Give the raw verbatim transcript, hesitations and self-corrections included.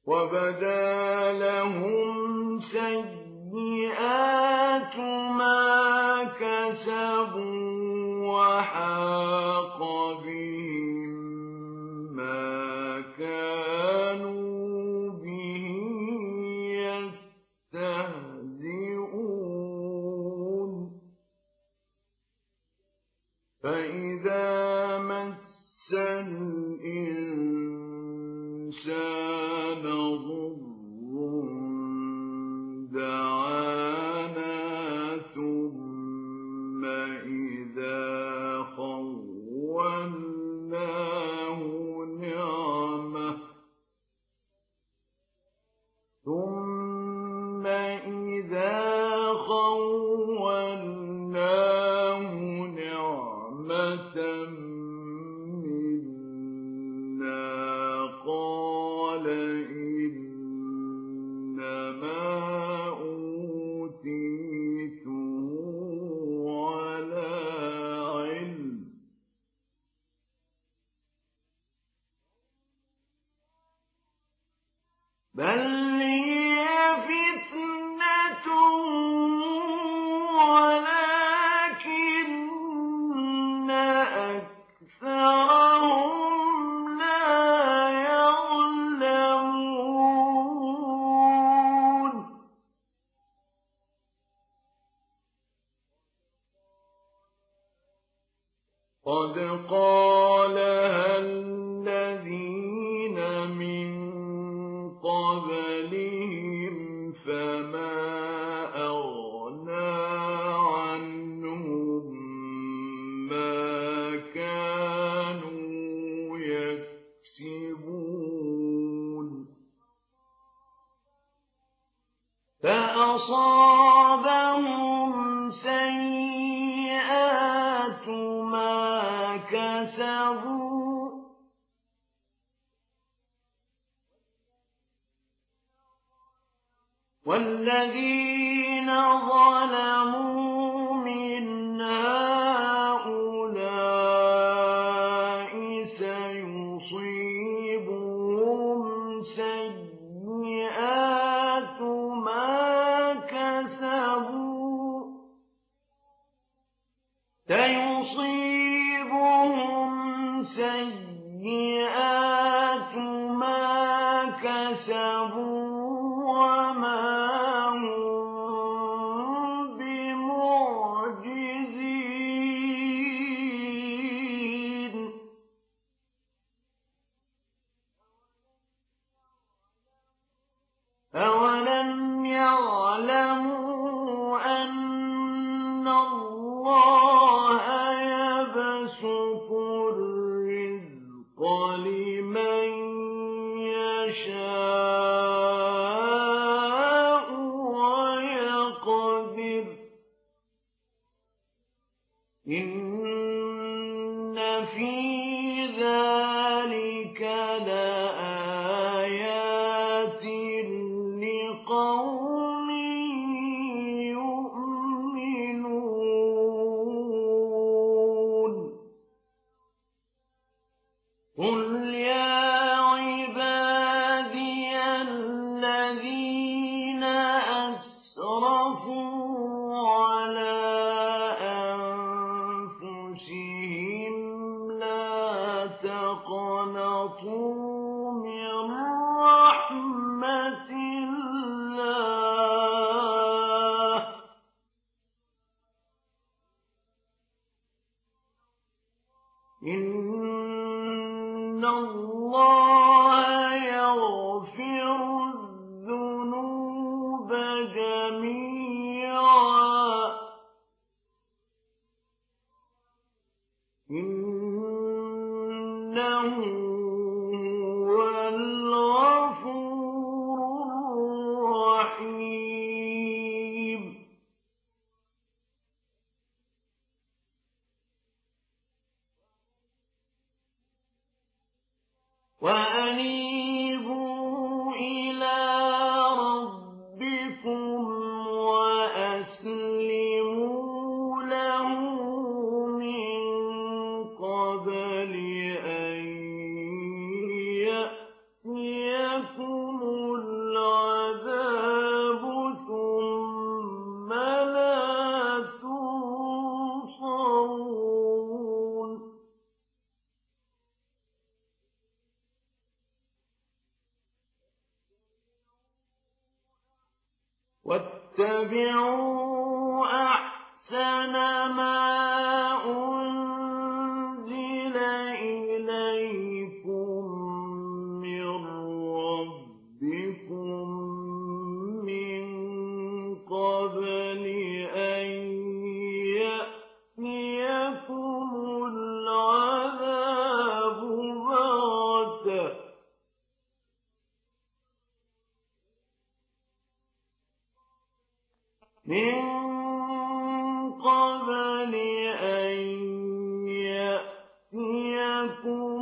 وبدا لهم سيئات ما كسبوا وحاق بهم ما كانوا به يستهزئون فإذا مس الإنسان ضر دعانا ثم إذا خولناه نعمة ثم إذا خولناه نعمة منا قال إنما أوتيته على علم بل هي فتنة ولكن أكثرهم لا يعلمون قد قالها الذين من قبلهم فما أغنى عنهم ما كانوا يكسبون فأصابهم سيئات ما كسبوا والذين ظلموا من هؤلاء سيصيبهم سيئات ما كسبوا سيصيبهم سيئات ما كسبوا وما هم بمعجزين أولم يعلموا أن الله يبسط الرزق لمن يشاء ويقدر إن في ذلك لآيات لقوم يؤمنون قل يا عبادي الذين أسرفوا على أنفسهم لا تقنطوا من رحمة الله إن الله يغفر الذنوب جميعا إنه هو الغفور الرحيم وأنيبوا إلى ربكم وأسلموا له من قبل أن يأتيكم واتبعوا أحسن ما أنزل إليكم من ربكم من قبل أن يأتيكم العذاب بغتة من قبل أن يأتيكم